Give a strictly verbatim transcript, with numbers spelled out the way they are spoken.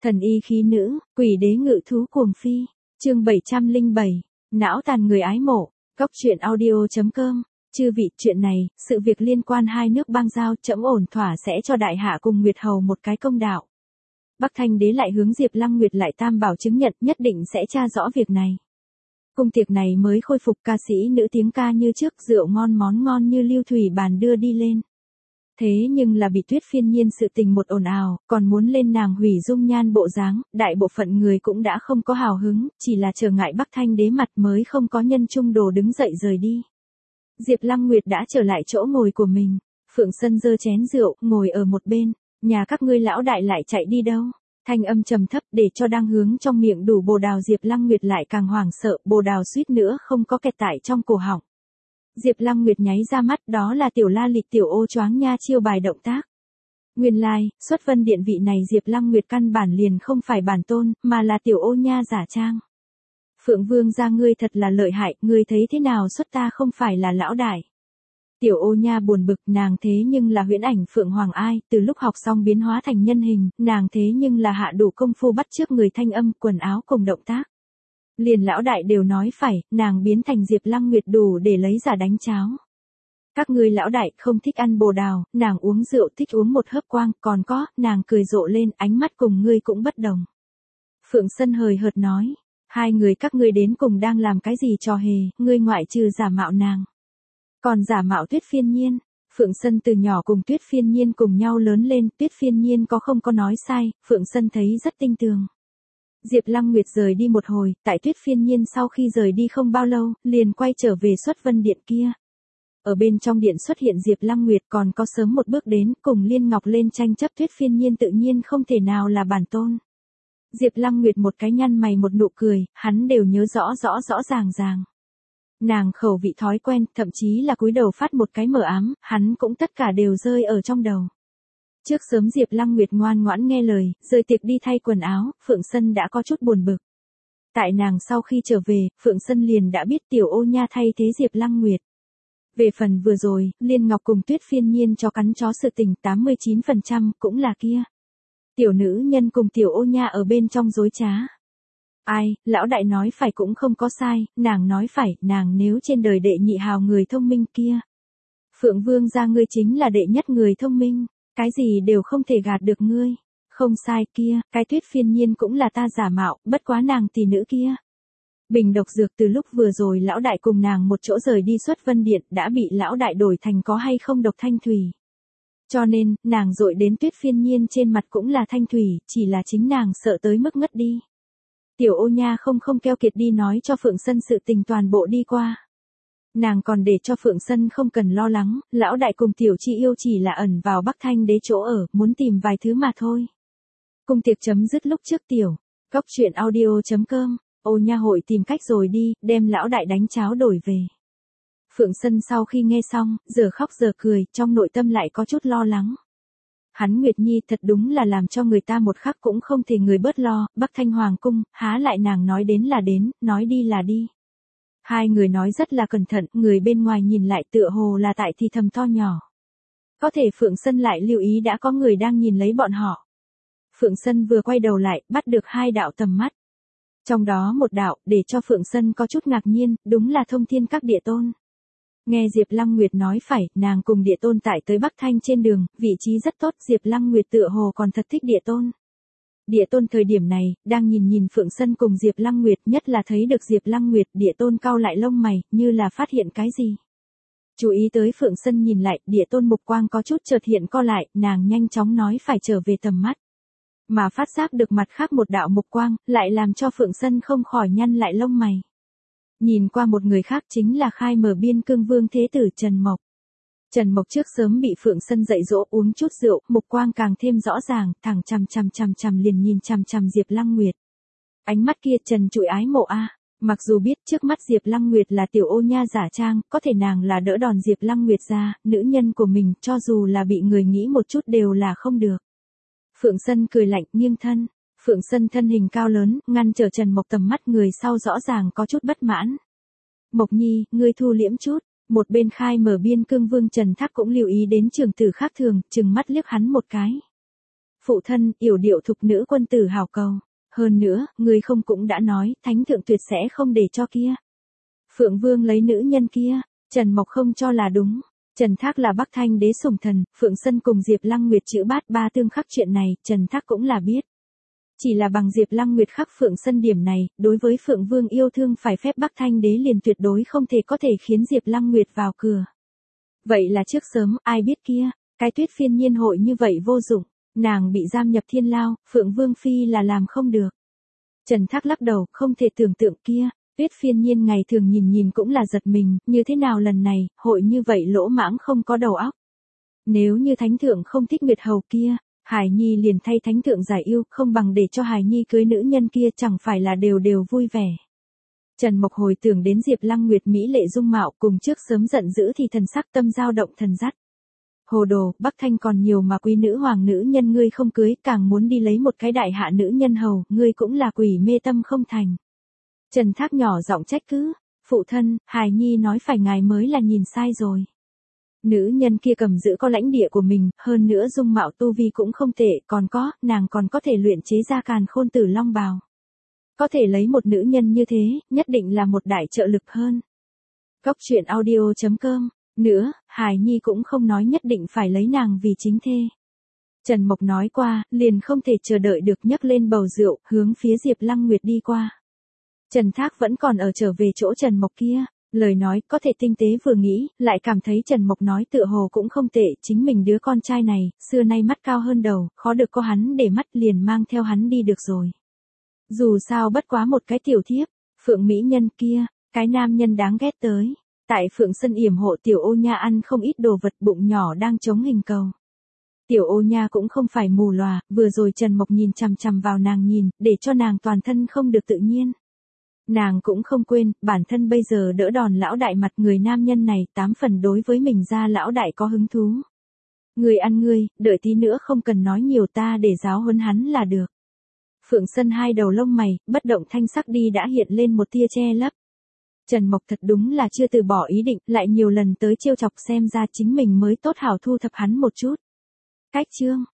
Thần y khí nữ, quỷ đế ngự thú cuồng phi. Chương bảy trăm lẻ bảy. Não tàn người ái mộ. Góc truyện audio chấm com. Chư vị, chuyện này, sự việc liên quan hai nước bang giao, trẫm ổn thỏa sẽ cho đại hạ cùng Nguyệt hầu một cái công đạo. Bắc Thanh đế lại hướng Diệp Lăng Nguyệt lại tam bảo chứng nhận, nhất định sẽ tra rõ việc này. Cung tiệc này mới khôi phục, ca sĩ nữ tiếng ca như trước, rượu ngon món ngon như lưu thủy bàn đưa đi lên. Thế nhưng là bị Tuyết Phiên Nhiên sự tình một ồn ào, còn muốn lên nàng hủy dung nhan bộ dáng, đại bộ phận người cũng đã không có hào hứng, chỉ là trở ngại Bắc Thanh đế mặt mới không có nhân trung đồ đứng dậy rời đi. Diệp Lăng Nguyệt đã trở lại chỗ ngồi của mình, Phượng Sân giơ chén rượu, ngồi ở một bên, nhà các ngươi lão đại lại chạy đi đâu? Thanh âm trầm thấp để cho đang hướng trong miệng đủ bồ đào Diệp Lăng Nguyệt lại càng hoảng sợ, bồ đào suýt nữa không có kẹt tại trong cổ họng. Diệp Lăng Nguyệt nháy ra mắt, đó là tiểu la lịch tiểu ô choáng nha chiêu bài động tác. Nguyên lai, like, xuất vân điện vị này Diệp Lăng Nguyệt căn bản liền không phải bản tôn, mà là tiểu ô nha giả trang. Phượng Vương gia ngươi thật là lợi hại, ngươi thấy thế nào xuất ta không phải là lão đại. Tiểu ô nha buồn bực, nàng thế nhưng là huyễn ảnh Phượng Hoàng ai, từ lúc học xong biến hóa thành nhân hình, nàng thế nhưng là hạ đủ công phu bắt chước người thanh âm, quần áo cùng động tác. Liền lão đại đều nói phải, nàng biến thành Diệp Lăng Nguyệt đủ để lấy giả đánh cháo. Các ngươi lão đại không thích ăn bồ đào, nàng uống rượu thích uống một hớp quang, còn có, nàng cười rộ lên, ánh mắt cùng ngươi cũng bất đồng. Phượng Sân hời hợt nói, hai người các ngươi đến cùng đang làm cái gì trò hề, ngươi ngoại trừ giả mạo nàng. Còn giả mạo Tuyết Phiên Nhiên. Phượng Sân từ nhỏ cùng Tuyết Phiên Nhiên cùng nhau lớn lên, Tuyết Phiên Nhiên có không có nói sai, Phượng Sân thấy rất tinh tường. Diệp Lăng Nguyệt rời đi một hồi, tại Tuyết Phiên Nhiên sau khi rời đi không bao lâu, liền quay trở về xuất vân điện kia. Ở bên trong điện xuất hiện Diệp Lăng Nguyệt còn có sớm một bước đến, cùng Liên Ngọc lên tranh chấp Tuyết Phiên Nhiên tự nhiên không thể nào là bản tôn. Diệp Lăng Nguyệt một cái nhăn mày một nụ cười, hắn đều nhớ rõ rõ rõ ràng ràng. Nàng khẩu vị thói quen, thậm chí là cúi đầu phát một cái mờ ám, hắn cũng tất cả đều rơi ở trong đầu. Trước sớm Diệp Lăng Nguyệt ngoan ngoãn nghe lời, rời tiệc đi thay quần áo, Phượng Sân đã có chút buồn bực. Tại nàng sau khi trở về, Phượng Sân liền đã biết tiểu ô nha thay thế Diệp Lăng Nguyệt. Về phần vừa rồi, Liên Ngọc cùng Tuyết Phiên Nhiên cho cắn chó sự tình tám mươi chín phần trăm cũng là kia. Tiểu nữ nhân cùng tiểu ô nha ở bên trong dối trá. Ai, lão đại nói phải cũng không có sai, nàng nói phải, nàng nếu trên đời đệ nhị hào người thông minh kia. Phượng Vương gia ngươi chính là đệ nhất người thông minh, cái gì đều không thể gạt được ngươi. Không sai kia, cái Tuyết Phiên Nhiên cũng là ta giả mạo, bất quá nàng tỷ nữ kia. Bình độc dược từ lúc vừa rồi lão đại cùng nàng một chỗ rời đi xuất vân điện đã bị lão đại đổi thành có hay không độc thanh thủy. Cho nên, nàng dội đến Tuyết Phiên Nhiên trên mặt cũng là thanh thủy, chỉ là chính nàng sợ tới mức ngất đi. Tiểu ô nha không không keo kiệt đi nói cho Phượng Sân sự tình toàn bộ đi qua. Nàng còn để cho Phượng Sân không cần lo lắng, lão đại cùng tiểu chi yêu chỉ là ẩn vào Bắc Thanh đế chỗ ở, muốn tìm vài thứ mà thôi. Cung tiệc chấm dứt lúc trước tiểu. Góc truyện audio chấm com, ô nha hội tìm cách rồi đi, đem lão đại đánh cháo đổi về. Phượng Sân sau khi nghe xong, giờ khóc giờ cười, trong nội tâm lại có chút lo lắng. Hắn Nguyệt Nhi thật đúng là làm cho người ta một khắc cũng không thể người bớt lo, Bắc Thanh Hoàng cung, há lại nàng nói đến là đến, nói đi là đi. Hai người nói rất là cẩn thận, người bên ngoài nhìn lại tựa hồ là tại thì thầm to nhỏ. Có thể Phượng Sân lại lưu ý đã có người đang nhìn lấy bọn họ. Phượng Sân vừa quay đầu lại, bắt được hai đạo tầm mắt. Trong đó một đạo, để cho Phượng Sân có chút ngạc nhiên, đúng là Thông Thiên Các địa tôn. Nghe Diệp Lăng Nguyệt nói phải, nàng cùng địa tôn tại tới Bắc Thanh trên đường, vị trí rất tốt, Diệp Lăng Nguyệt tựa hồ còn thật thích địa tôn. Địa tôn thời điểm này, đang nhìn nhìn Phượng Sân cùng Diệp Lăng Nguyệt, nhất là thấy được Diệp Lăng Nguyệt, địa tôn cau lại lông mày, như là phát hiện cái gì. Chú ý tới Phượng Sân nhìn lại, địa tôn mục quang có chút chợt hiện co lại, nàng nhanh chóng nói phải trở về tầm mắt. Mà phát giác được mặt khác một đạo mục quang, lại làm cho Phượng Sân không khỏi nhăn lại lông mày. Nhìn qua một người khác chính là khai mở biên cương vương thế tử Trần Mộc. Trần Mộc trước sớm bị Phượng Sân dạy dỗ uống chút rượu, mục quang càng thêm rõ ràng, thẳng chằm chằm chằm chằm liền nhìn chằm chằm Diệp Lăng Nguyệt. Ánh mắt kia Trần trụi ái mộ a, mặc dù biết trước mắt Diệp Lăng Nguyệt là tiểu ô nha giả trang, có thể nàng là đỡ đòn Diệp Lăng Nguyệt ra, nữ nhân của mình, cho dù là bị người nghĩ một chút đều là không được. Phượng Sân cười lạnh, nghiêng thân. Phượng Sân thân hình cao lớn, ngăn trở Trần Mộc tầm mắt, người sau rõ ràng có chút bất mãn. Mộc Nhi, ngươi thu liễm chút. Một bên khai mở biên cương vương Trần Thác cũng lưu ý đến trường tử khác thường, chừng mắt liếc hắn một cái. phụ thân, yểu điệu thục nữ quân tử hảo cầu. Hơn nữa, người không cũng đã nói, thánh thượng tuyệt sẽ không để cho kia. Phượng Vương lấy nữ nhân kia, Trần Mộc không cho là đúng. Trần Thác là Bắc Thanh đế sủng thần, Phượng Sân cùng Diệp Lăng Nguyệt chữ bát ba tương khắc chuyện này, Trần Thác cũng là biết. Chỉ là bằng Diệp Lăng Nguyệt khắc Phượng Sân điểm này, đối với Phượng Vương yêu thương phải phép Bắc Thanh đế liền tuyệt đối không thể có thể khiến Diệp Lăng Nguyệt vào cửa. Vậy là trước sớm, ai biết kia, cái Tuyết Phiên Nhiên hội như vậy vô dụng, nàng bị giam nhập thiên lao, Phượng Vương phi là làm không được. Trần Thác lắc đầu, không thể tưởng tượng kia, Tuyết Phiên Nhiên ngày thường nhìn nhìn cũng là giật mình, như thế nào lần này, hội như vậy lỗ mãng không có đầu óc. Nếu như thánh thượng không thích Nguyệt hầu kia, Hải Nhi liền thay thánh thượng giải yêu, không bằng để cho Hải Nhi cưới nữ nhân kia chẳng phải là đều đều vui vẻ. Trần Mộc hồi tưởng đến Diệp Lăng Nguyệt mỹ lệ dung mạo cùng trước sớm giận dữ thì thần sắc tâm dao động thần dắt. Hồ đồ, Bắc Thanh còn nhiều mà quý nữ hoàng nữ nhân ngươi không cưới, càng muốn đi lấy một cái đại hạ nữ nhân hầu, ngươi cũng là quỷ mê tâm không thành. Trần Thác nhỏ giọng trách cứ, phụ thân, Hải Nhi nói phải ngài mới là nhìn sai rồi. Nữ nhân kia cầm giữ có lãnh địa của mình, hơn nữa dung mạo tu vi cũng không tệ, còn có, nàng còn có thể luyện chế ra càn khôn tử long bào. Có thể lấy một nữ nhân như thế, nhất định là một đại trợ lực hơn. Góc truyện audio chấm com. Nữa, Hải Nhi cũng không nói nhất định phải lấy nàng vì chính thê. Trần Mộc nói qua, liền không thể chờ đợi được nhấc lên bầu rượu, hướng phía Diệp Lăng Nguyệt đi qua. Trần Thác vẫn còn ở trở về chỗ Trần Mộc kia, lời nói có thể tinh tế vừa nghĩ, lại cảm thấy Trần Mộc nói tựa hồ cũng không tệ, chính mình đứa con trai này, xưa nay mắt cao hơn đầu, khó được có hắn để mắt liền mang theo hắn đi được rồi. Dù sao bất quá một cái tiểu thiếp, Phượng mỹ nhân kia, cái nam nhân đáng ghét tới. Tại Phượng Sân yểm hộ Tiểu Ô Nha ăn không ít đồ vật, bụng nhỏ đang chống hình cầu. Tiểu Ô Nha cũng không phải mù lòa, vừa rồi Trần Mộc nhìn chằm chằm vào nàng nhìn, để cho nàng toàn thân không được tự nhiên. Nàng cũng không quên, bản thân bây giờ đỡ đòn lão đại mặt người nam nhân này, tám phần đối với mình ra lão đại có hứng thú. Người ăn ngươi, đợi tí nữa không cần nói nhiều, ta để giáo huấn hắn là được. Phượng Sân hai đầu lông mày, bất động thanh sắc đi đã hiện lên một tia che lấp. Trần Mộc thật đúng là chưa từ bỏ ý định, lại nhiều lần tới trêu chọc xem ra chính mình mới tốt hảo thu thập hắn một chút. Cách chương